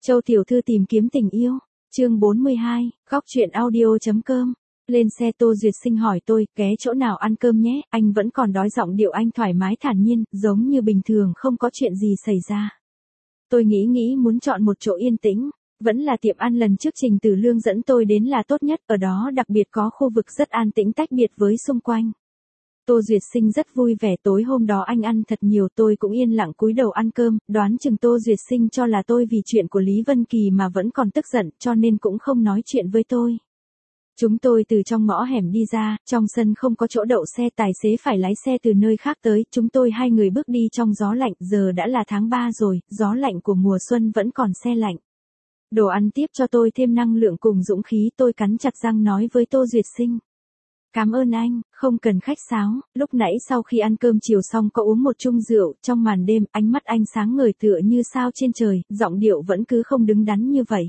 Châu tiểu thư tìm kiếm tình yêu, chương 42, góc truyện audio.com. Lên xe Tô Duyệt Sinh hỏi tôi, ghé chỗ nào ăn cơm nhé, anh vẫn còn đói. Giọng điệu anh thoải mái thản nhiên, giống như bình thường không có chuyện gì xảy ra. Tôi nghĩ muốn chọn một chỗ yên tĩnh, vẫn là tiệm ăn lần trước Trình Tử Lương dẫn tôi đến là tốt nhất, ở đó đặc biệt có khu vực rất an tĩnh tách biệt với xung quanh. Tô Duyệt Sinh rất vui vẻ, tối hôm đó anh ăn thật nhiều, tôi cũng yên lặng cúi đầu ăn cơm, đoán chừng Tô Duyệt Sinh cho là tôi vì chuyện của Lý Vân Kỳ mà vẫn còn tức giận, cho nên cũng không nói chuyện với tôi. Chúng tôi từ trong ngõ hẻm đi ra, trong sân không có chỗ đậu xe, tài xế phải lái xe từ nơi khác tới, chúng tôi hai người bước đi trong gió lạnh, giờ đã là tháng 3 rồi, gió lạnh của mùa xuân vẫn còn se lạnh. Đồ ăn tiếp cho tôi thêm năng lượng cùng dũng khí, tôi cắn chặt răng nói với Tô Duyệt Sinh. Cảm ơn anh, không cần khách sáo. Lúc nãy sau khi ăn cơm chiều xong có uống một chung rượu, trong màn đêm, ánh mắt anh sáng ngời tựa như sao trên trời, giọng điệu vẫn cứ không đứng đắn như vậy.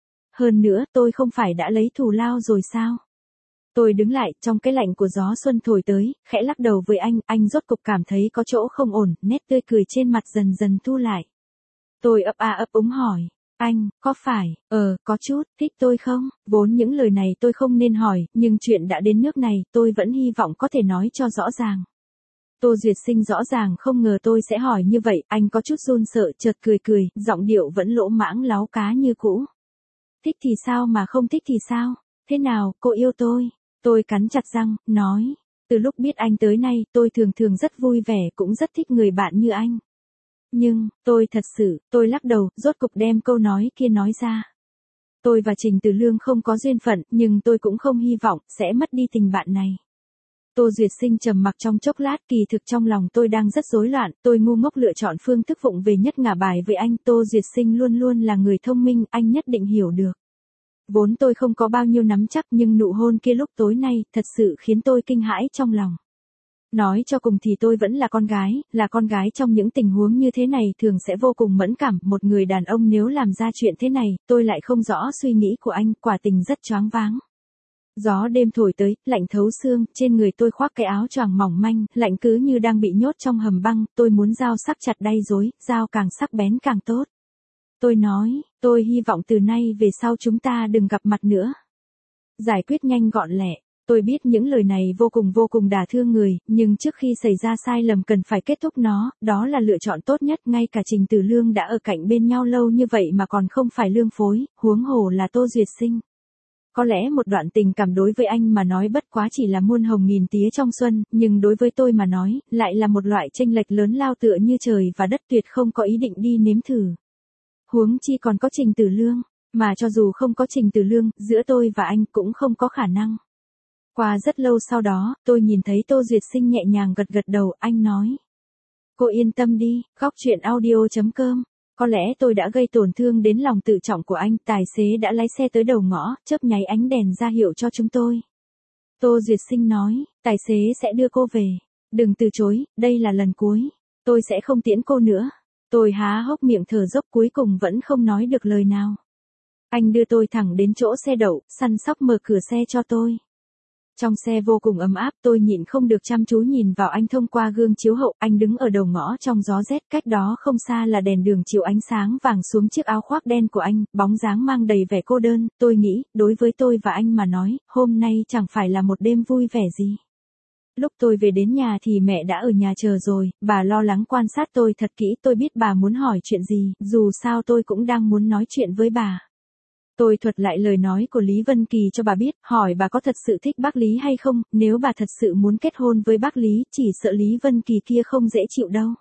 Hơn nữa, tôi không phải đã lấy thù lao rồi sao? Tôi đứng lại, trong cái lạnh của gió xuân thổi tới, khẽ lắc đầu với anh rốt cục cảm thấy có chỗ không ổn, nét tươi cười trên mặt dần dần thu lại. Tôi ấp úng hỏi. Anh, có phải, có chút, thích tôi không? Vốn những lời này tôi không nên hỏi, nhưng chuyện đã đến nước này, tôi vẫn hy vọng có thể nói cho rõ ràng. Tô Duyệt Sinh rõ ràng không ngờ tôi sẽ hỏi như vậy, anh có chút run sợ, chợt cười, giọng điệu vẫn lỗ mãng láu cá như cũ. Thích thì sao mà không thích thì sao? Thế nào, cô yêu tôi? Tôi cắn chặt răng, nói. Từ lúc biết anh tới nay, tôi thường rất vui vẻ, cũng rất thích người bạn như anh. Nhưng, tôi lắc đầu, rốt cục đem câu nói kia nói ra. Tôi và Trình Tử Lương không có duyên phận, nhưng tôi cũng không hy vọng sẽ mất đi tình bạn này. Tô Duyệt Sinh trầm mặc trong chốc lát, kỳ thực trong lòng tôi đang rất rối loạn, tôi ngu ngốc lựa chọn phương thức vụng về nhất ngả bài với anh. Tô Duyệt Sinh luôn luôn là người thông minh, anh nhất định hiểu được. Vốn tôi không có bao nhiêu nắm chắc, nhưng nụ hôn kia lúc tối nay, thật sự khiến tôi kinh hãi trong lòng. Nói cho cùng thì tôi vẫn là con gái trong những tình huống như thế này thường sẽ vô cùng mẫn cảm, một người đàn ông nếu làm ra chuyện thế này, tôi lại không rõ suy nghĩ của anh, quả tình rất choáng váng. Gió đêm thổi tới, lạnh thấu xương, trên người tôi khoác cái áo choàng mỏng manh, lạnh cứ như đang bị nhốt trong hầm băng, tôi muốn dao sắc chặt đay dối, dao càng sắc bén càng tốt. Tôi nói, tôi hy vọng từ nay về sau chúng ta đừng gặp mặt nữa. Giải quyết nhanh gọn lẹ. Tôi biết những lời này vô cùng đả thương người, nhưng trước khi xảy ra sai lầm cần phải kết thúc nó, đó là lựa chọn tốt nhất. Ngay cả Trình Tử Lương đã ở cạnh bên nhau lâu như vậy mà còn không phải lương phối, huống hồ là Tô Duyệt Sinh. Có lẽ một đoạn tình cảm đối với anh mà nói bất quá chỉ là muôn hồng nghìn tía trong xuân, nhưng đối với tôi mà nói, lại là một loại chênh lệch lớn lao tựa như trời và đất, tuyệt không có ý định đi nếm thử. Huống chi còn có Trình Tử Lương, mà cho dù không có Trình Tử Lương, giữa tôi và anh cũng không có khả năng. Qua rất lâu sau đó, tôi nhìn thấy Tô Duyệt Sinh nhẹ nhàng gật đầu, anh nói. Cô yên tâm đi, góc truyện audio.com. Có lẽ tôi đã gây tổn thương đến lòng tự trọng của anh, tài xế đã lái xe tới đầu ngõ, chớp nháy ánh đèn ra hiệu cho chúng tôi. Tô Duyệt Sinh nói, tài xế sẽ đưa cô về. Đừng từ chối, đây là lần cuối. Tôi sẽ không tiễn cô nữa. Tôi há hốc miệng thở dốc, cuối cùng vẫn không nói được lời nào. Anh đưa tôi thẳng đến chỗ xe đậu, săn sóc mở cửa xe cho tôi. Trong xe vô cùng ấm áp, tôi nhịn không được chăm chú nhìn vào anh thông qua gương chiếu hậu, anh đứng ở đầu ngõ trong gió rét, cách đó không xa là đèn đường chiếu ánh sáng vàng xuống chiếc áo khoác đen của anh, bóng dáng mang đầy vẻ cô đơn. Tôi nghĩ, đối với tôi và anh mà nói, hôm nay chẳng phải là một đêm vui vẻ gì. Lúc tôi về đến nhà thì mẹ đã ở nhà chờ rồi, bà lo lắng quan sát tôi thật kỹ, tôi biết bà muốn hỏi chuyện gì, dù sao tôi cũng đang muốn nói chuyện với bà. Tôi thuật lại lời nói của Lý Vân Kỳ cho bà biết, hỏi bà có thật sự thích bác Lý hay không, nếu bà thật sự muốn kết hôn với bác Lý, chỉ sợ Lý Vân Kỳ kia không dễ chịu đâu.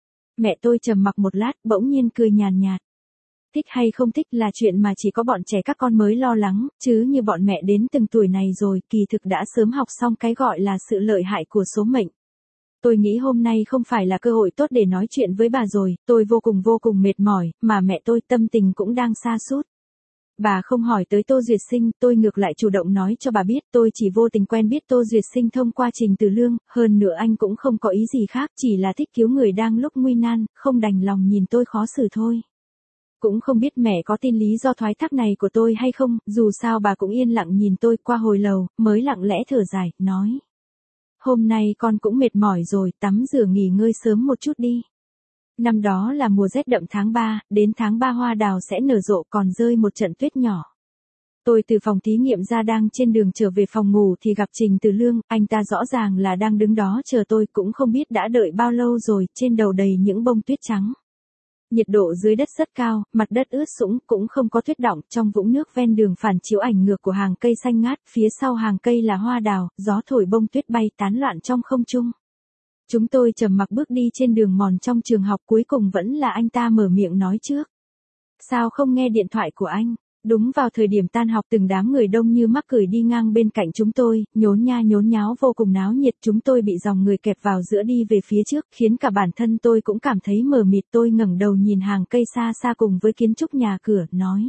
Mẹ tôi trầm mặc một lát, bỗng nhiên cười nhàn nhạt. Thích hay không thích là chuyện mà chỉ có bọn trẻ các con mới lo lắng, chứ như bọn mẹ đến từng tuổi này rồi, kỳ thực đã sớm học xong cái gọi là sự lợi hại của số mệnh. Tôi nghĩ hôm nay không phải là cơ hội tốt để nói chuyện với bà rồi, tôi vô cùng mệt mỏi, mà mẹ tôi tâm tình cũng đang sa sút. Bà không hỏi tới Tô Duyệt Sinh, tôi ngược lại chủ động nói cho bà biết, tôi chỉ vô tình quen biết Tô Duyệt Sinh thông qua Trình Tử Lương, hơn nữa anh cũng không có ý gì khác, chỉ là thích cứu người đang lúc nguy nan, không đành lòng nhìn tôi khó xử thôi. Cũng không biết mẹ có tin lý do thoái thác này của tôi hay không, dù sao bà cũng yên lặng nhìn tôi qua hồi lâu, mới lặng lẽ thở dài, nói. Hôm nay con cũng mệt mỏi rồi, tắm rửa nghỉ ngơi sớm một chút đi. Năm đó là mùa rét đậm tháng 3, đến tháng 3 hoa đào sẽ nở rộ còn rơi một trận tuyết nhỏ. Tôi từ phòng thí nghiệm ra đang trên đường trở về phòng ngủ thì gặp Trình Từ Lương, anh ta rõ ràng là đang đứng đó chờ tôi cũng không biết đã đợi bao lâu rồi, trên đầu đầy những bông tuyết trắng. Nhiệt độ dưới đất rất cao, mặt đất ướt sũng cũng không có tuyết đọng, trong vũng nước ven đường phản chiếu ảnh ngược của hàng cây xanh ngát, phía sau hàng cây là hoa đào, gió thổi bông tuyết bay tán loạn trong không trung. Chúng tôi trầm mặc bước đi trên đường mòn trong trường học, cuối cùng vẫn là anh ta mở miệng nói trước. Sao không nghe điện thoại của anh? Đúng vào thời điểm tan học từng đám người đông như mắc cười đi ngang bên cạnh chúng tôi, nhốn nha nhốn nháo vô cùng náo nhiệt, chúng tôi bị dòng người kẹp vào giữa đi về phía trước, khiến cả bản thân tôi cũng cảm thấy mờ mịt. Tôi ngẩng đầu nhìn hàng cây xa xa cùng với kiến trúc nhà cửa, nói.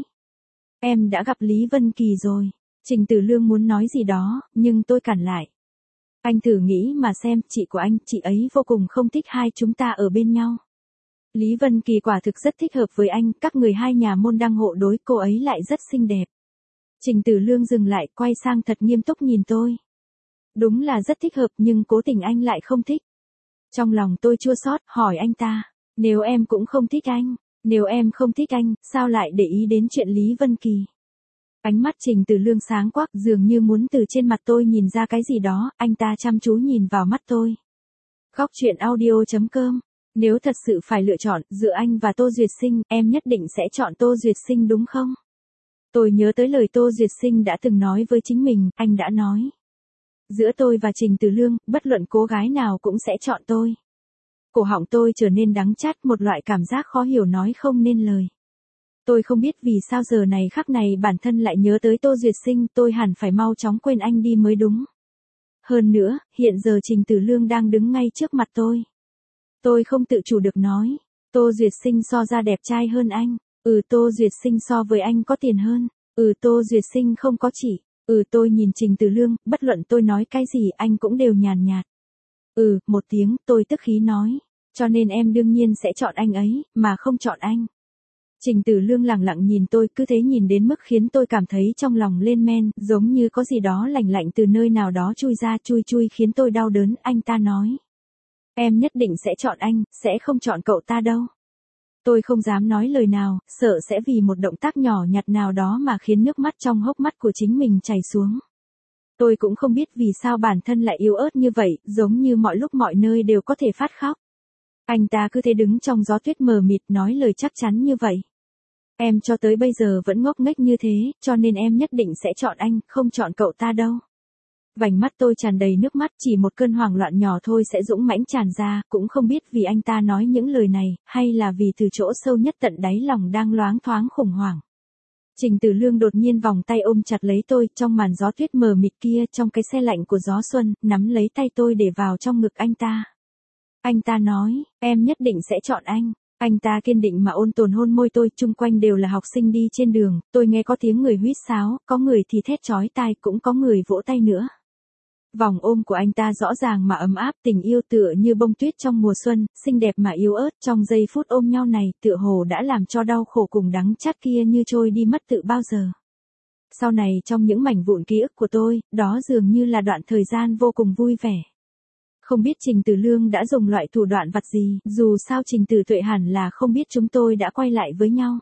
Em đã gặp Lý Vân Kỳ rồi. Trình Từ Lương muốn nói gì đó, nhưng tôi cản lại. Anh thử nghĩ mà xem, chị của anh, chị ấy vô cùng không thích hai chúng ta ở bên nhau. Lý Vân Kỳ quả thực rất thích hợp với anh, các người hai nhà môn đăng hộ đối, cô ấy lại rất xinh đẹp. Trình Từ Lương dừng lại, quay sang thật nghiêm túc nhìn tôi. Đúng là rất thích hợp nhưng cố tình anh lại không thích. Trong lòng tôi chua xót, hỏi anh ta, nếu em cũng không thích anh, nếu em không thích anh, sao lại để ý đến chuyện Lý Vân Kỳ? Ánh mắt Trình Từ Lương sáng quắc, dường như muốn từ trên mặt tôi nhìn ra cái gì đó, anh ta chăm chú nhìn vào mắt tôi. Khóc chuyện audio.com. Nếu thật sự phải lựa chọn, giữa anh và Tô Duyệt Sinh, em nhất định sẽ chọn Tô Duyệt Sinh đúng không? Tôi nhớ tới lời Tô Duyệt Sinh đã từng nói với chính mình, anh đã nói. Giữa tôi và Trình Từ Lương, bất luận cô gái nào cũng sẽ chọn tôi. Cổ họng tôi trở nên đắng chát, một loại cảm giác khó hiểu nói không nên lời. Tôi không biết vì sao giờ này khắc này bản thân lại nhớ tới Tô Duyệt Sinh, tôi hẳn phải mau chóng quên anh đi mới đúng. Hơn nữa, hiện giờ Trình Từ Lương đang đứng ngay trước mặt tôi. Tôi không tự chủ được nói, Tô Duyệt Sinh so ra đẹp trai hơn anh, Tô Duyệt Sinh so với anh có tiền hơn, Tô Duyệt Sinh không có chỉ, tôi nhìn Trình Từ Lương, bất luận tôi nói cái gì anh cũng đều nhàn nhạt. Một tiếng, tôi tức khí nói, cho nên em đương nhiên sẽ chọn anh ấy, mà không chọn anh. Trình Từ Lương lặng lặng nhìn tôi, cứ thế nhìn đến mức khiến tôi cảm thấy trong lòng lên men, giống như có gì đó lạnh lạnh từ nơi nào đó chui ra, chui khiến tôi đau đớn. Anh ta nói, em nhất định sẽ chọn anh, sẽ không chọn cậu ta đâu. Tôi không dám nói lời nào, sợ sẽ vì một động tác nhỏ nhặt nào đó mà khiến nước mắt trong hốc mắt của chính mình chảy xuống. Tôi cũng không biết vì sao bản thân lại yếu ớt như vậy, giống như mọi lúc mọi nơi đều có thể phát khóc. Anh ta cứ thế đứng trong gió tuyết mờ mịt nói lời chắc chắn như vậy. Em cho tới bây giờ vẫn ngốc nghếch như thế, cho nên em nhất định sẽ chọn anh, không chọn cậu ta đâu. Vành mắt tôi tràn đầy nước mắt, chỉ một cơn hoảng loạn nhỏ thôi sẽ dũng mãnh tràn ra, cũng không biết vì anh ta nói những lời này, hay là vì từ chỗ sâu nhất tận đáy lòng đang loáng thoáng khủng hoảng. Trình Từ Lương đột nhiên vòng tay ôm chặt lấy tôi, trong màn gió tuyết mờ mịt kia, trong cái se lạnh của gió xuân, nắm lấy tay tôi để vào trong ngực anh ta. Anh ta nói, em nhất định sẽ chọn anh. Anh ta kiên định mà ôn tồn hôn môi tôi, chung quanh đều là học sinh đi trên đường, tôi nghe có tiếng người huýt sáo, có người thì thét chói tai, cũng có người vỗ tay nữa. Vòng ôm của anh ta rõ ràng mà ấm áp, tình yêu tựa như bông tuyết trong mùa xuân, xinh đẹp mà yếu ớt, trong giây phút ôm nhau này, tựa hồ đã làm cho đau khổ cùng đắng chát kia như trôi đi mất tự bao giờ. Sau này trong những mảnh vụn ký ức của tôi, đó dường như là đoạn thời gian vô cùng vui vẻ. Không biết Trình Từ Lương đã dùng loại thủ đoạn vặt gì, dù sao Trình Từ Tuệ hẳn là không biết chúng tôi đã quay lại với nhau.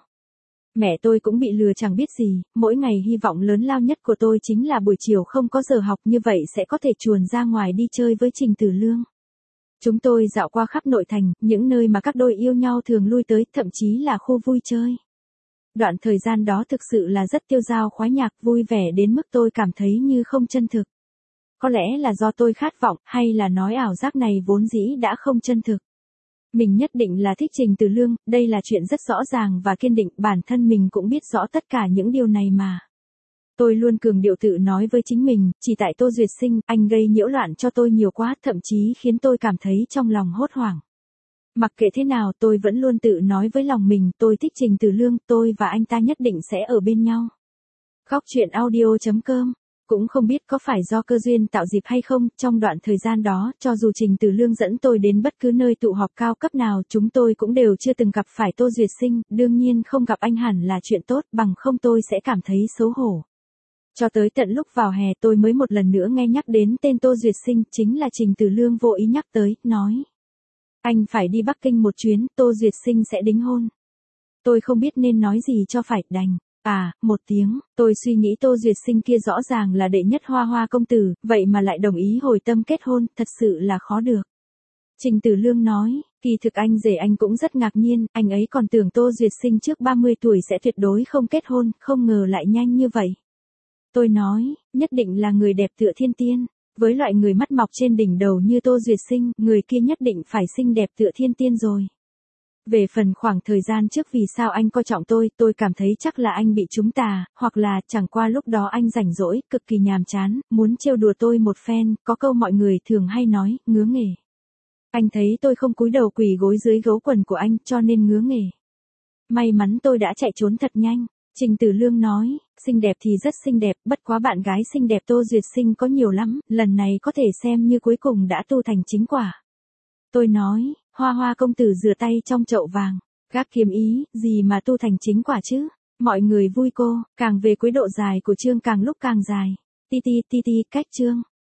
Mẹ tôi cũng bị lừa chẳng biết gì, mỗi ngày hy vọng lớn lao nhất của tôi chính là buổi chiều không có giờ học, như vậy sẽ có thể chuồn ra ngoài đi chơi với Trình Từ Lương. Chúng tôi dạo qua khắp nội thành, những nơi mà các đôi yêu nhau thường lui tới, thậm chí là khu vui chơi. Đoạn thời gian đó thực sự là rất tiêu dao khoái nhạc, vui vẻ đến mức tôi cảm thấy như không chân thực. Có lẽ là do tôi khát vọng, hay là nói ảo giác này vốn dĩ đã không chân thực. Mình nhất định là thích Trình Từ Lương, đây là chuyện rất rõ ràng và kiên định, bản thân mình cũng biết rõ tất cả những điều này mà. Tôi luôn cường điệu tự nói với chính mình, chỉ tại Tô Duyệt Sinh, anh gây nhiễu loạn cho tôi nhiều quá, thậm chí khiến tôi cảm thấy trong lòng hốt hoảng. Mặc kệ thế nào tôi vẫn luôn tự nói với lòng mình, tôi thích Trình Từ Lương, tôi và anh ta nhất định sẽ ở bên nhau. Khóc chuyện audio.com. Cũng không biết có phải do cơ duyên tạo dịp hay không, trong đoạn thời gian đó, cho dù Trình Từ Lương dẫn tôi đến bất cứ nơi tụ họp cao cấp nào, chúng tôi cũng đều chưa từng gặp phải Tô Duyệt Sinh, đương nhiên không gặp anh hẳn là chuyện tốt, bằng không tôi sẽ cảm thấy xấu hổ. Cho tới tận lúc vào hè tôi mới một lần nữa nghe nhắc đến tên Tô Duyệt Sinh, chính là Trình Từ Lương vô ý nhắc tới, nói. Anh phải đi Bắc Kinh một chuyến, Tô Duyệt Sinh sẽ đính hôn. Tôi không biết nên nói gì cho phải, đành. Một tiếng, tôi suy nghĩ Tô Duyệt Sinh kia rõ ràng là đệ nhất Hoa Hoa công tử, vậy mà lại đồng ý hồi tâm kết hôn, thật sự là khó được. Trình Tử Lương nói, kỳ thực anh rể anh cũng rất ngạc nhiên, anh ấy còn tưởng Tô Duyệt Sinh trước 30 tuổi sẽ tuyệt đối không kết hôn, không ngờ lại nhanh như vậy. Tôi nói, nhất định là người đẹp tựa thiên tiên. Với loại người mắt mọc trên đỉnh đầu như Tô Duyệt Sinh, người kia nhất định phải xinh đẹp tựa thiên tiên rồi. Về phần khoảng thời gian trước vì sao anh coi trọng tôi cảm thấy chắc là anh bị trúng tà, hoặc là chẳng qua lúc đó anh rảnh rỗi, cực kỳ nhàm chán, muốn trêu đùa tôi một phen, có câu mọi người thường hay nói, ngứa nghề. Anh thấy tôi không cúi đầu quỳ gối dưới gấu quần của anh, cho nên ngứa nghề. May mắn tôi đã chạy trốn thật nhanh. Trình Tử Lương nói, xinh đẹp thì rất xinh đẹp, bất quá bạn gái xinh đẹp Tô Duyệt Sinh có nhiều lắm, lần này có thể xem như cuối cùng đã tu thành chính quả. Tôi nói, Hoa Hoa công tử rửa tay trong chậu vàng, gác kiếm ý, gì mà tu thành chính quả chứ? Mọi người vui cô, càng về cuối độ dài của chương càng lúc càng dài. Ti ti ti ti, cách chương.